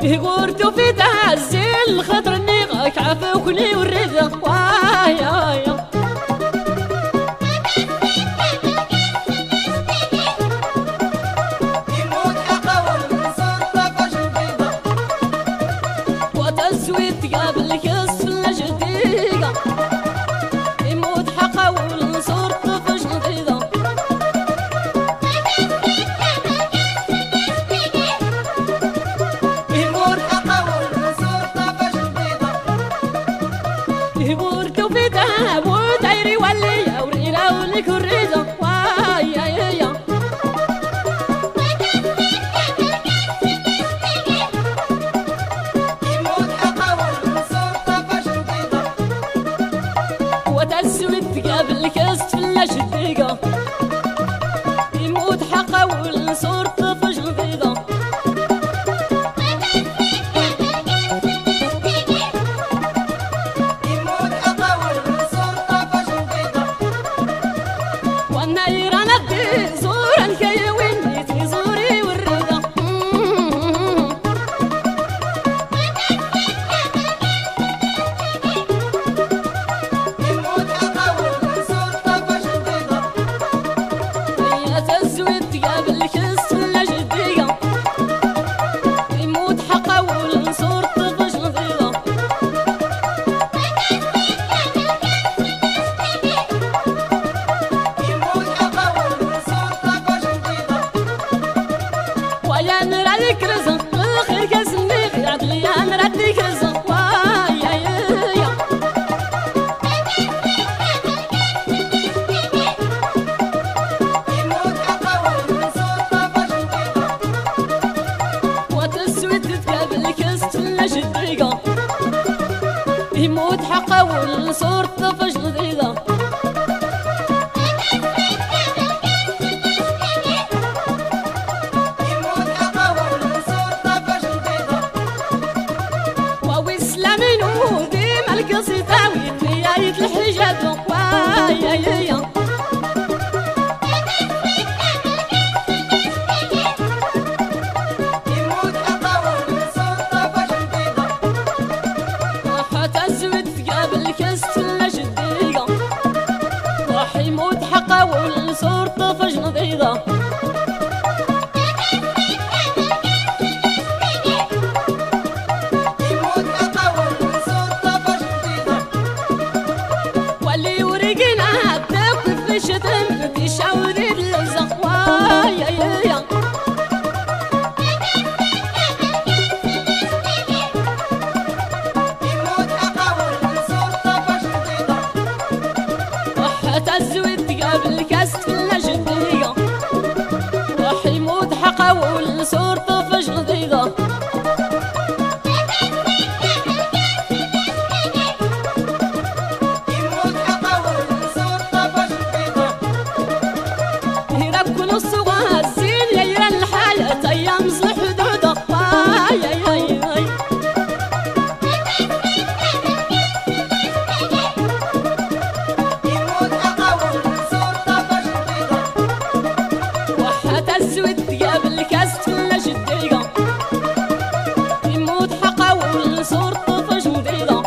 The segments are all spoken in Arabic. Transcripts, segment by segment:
يقولتو في تعزل خاطرني غاك عافوكني والرضا وايا يموت حقه والمنصور طفش البيضة وتزويد قبل كاس الجديقة يموت حقه والمنصور طفش البيضة يموت حقه والمنصور طفش البيضة يبورتو في دهب ودايري ولي وريلا ولك الرضا وايا يا يا يموت حقه والمنصور طفش البيضة وتزويد قبل كاس الجديقة يموت حقه والمنصور طفش البيضة يموت حقه والمنصور طفش البيضة والنير انا بدي زورا كي ويني تزوري والرضا يموت حقه والمنصور طفش البيضة يا تزويد قبل كاس الجديقة يموت حقه والمنصور طفش البيضة يموت حقه والمنصور طفش البيضة ويا نرى رزق الخير كاسمي عدل يا نرى رزق وايا يا يا يموت حقه والمنصور طفش البيضة وتسود تقابل كاس الجديقة يموت حقه والمنصور طفش البيضة يموت حقه والمنصور طفش البيضة وإسلامي نودي ملك صيتاوي نياية الحجاب وايا يا يا يموت حقه والمنصور طفش البيضة حتى الزود قبل كاس الجديقة راح يموت حقه والمنصور طفش البيضة يموت حقه والمنصور طفش البيضة واللي ورقنا تاكل في الشتم بيشاوري اللزق وايا يا يا يموت حقه والمنصور طفش البيضة حتى الزود قبل كاس الجديقة راح يموت حقه والمنصور طفش البيضة يموت حقه والمنصور طفش البيضة هرب كل الصغار زين يا الحالة أيام صلح حدوده وايا يا يا يموت حقه والمنصور طفش البيضة وحتى الزود قبل كاس الجديقة يموت حقه والمنصور طفش البيضة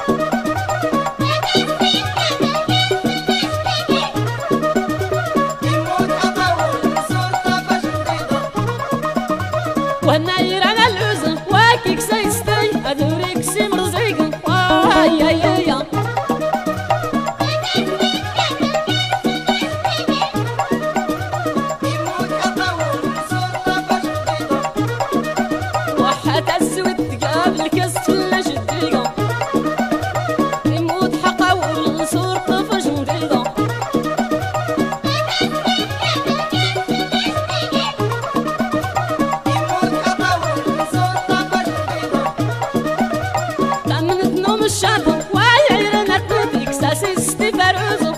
يموت حقه والمنصور طفش البيضة والنير انا العزل واكيك سيستي ادوريك سي مرزيق وايا يا يا يموت حقه والمنصور طفش البيضة وحتى الزود قبل كاس الجديقة يموت حقه والمنصور طفش البيضة يموت حقه والمنصور طفش البيضة تمنت نوم الشاطر وايا رنا تديك ساسي استفاروزو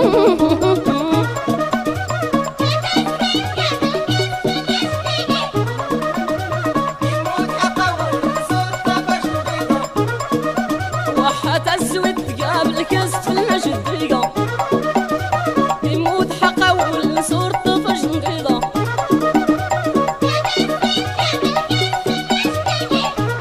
يموت حقه والمنصور طفش البيضة وحتى الزود قبل كاس الجديقة يموت حقه والمنصور طفش البيضة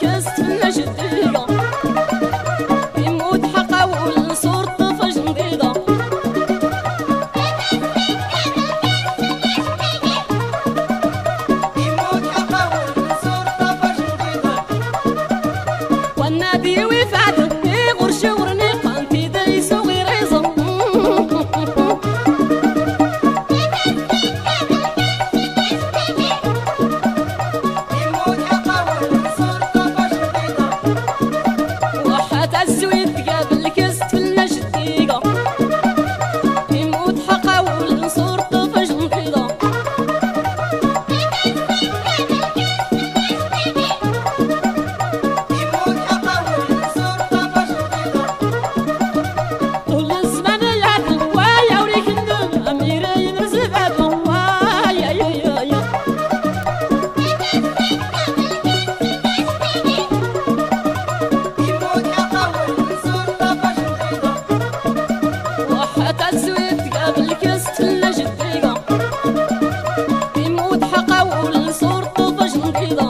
بالكست في النجديقة يموت حقا والنصور طفش جديدة يموت حقا والنصور طفش جديدة والنادي وفعد يغرش ورنيقة انتي دايسو غير عظم يموت حقا والنصور طفش جديدة وحتى الزويد قابل كست في النجديقة يموت حقا والنصور طفش جديدة يموت حقا والنصور طفش جديدة طول الزمان يعدل ويا وريك النوم أميرين زبادة ويا يا يموت حقا والنصور طفش جديدة وحتى الزويد قابل كست في النجديقة يموت حقا والنصور طفش جديدة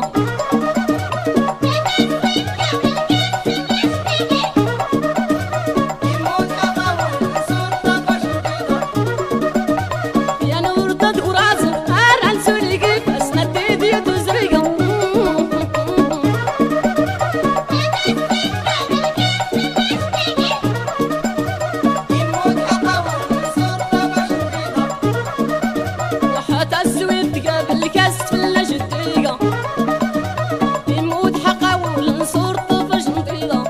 يموت حقا والنصور طفش جديدة يا نور ضد ورازو هران سوري كيف اسند يدو زريقة يموت حقا والنصور طفش جديدة وحتى الزويد قابل كست في النجديقة يموت حقا والنصور طفش جديدة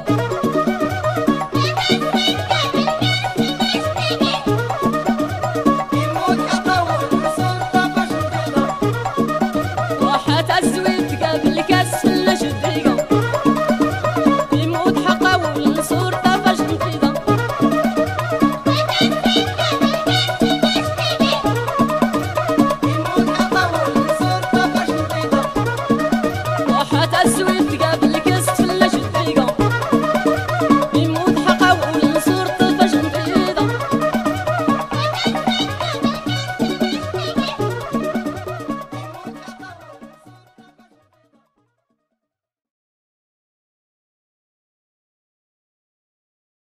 يموت حقا والنصور طفش جديدة وحتى الزويد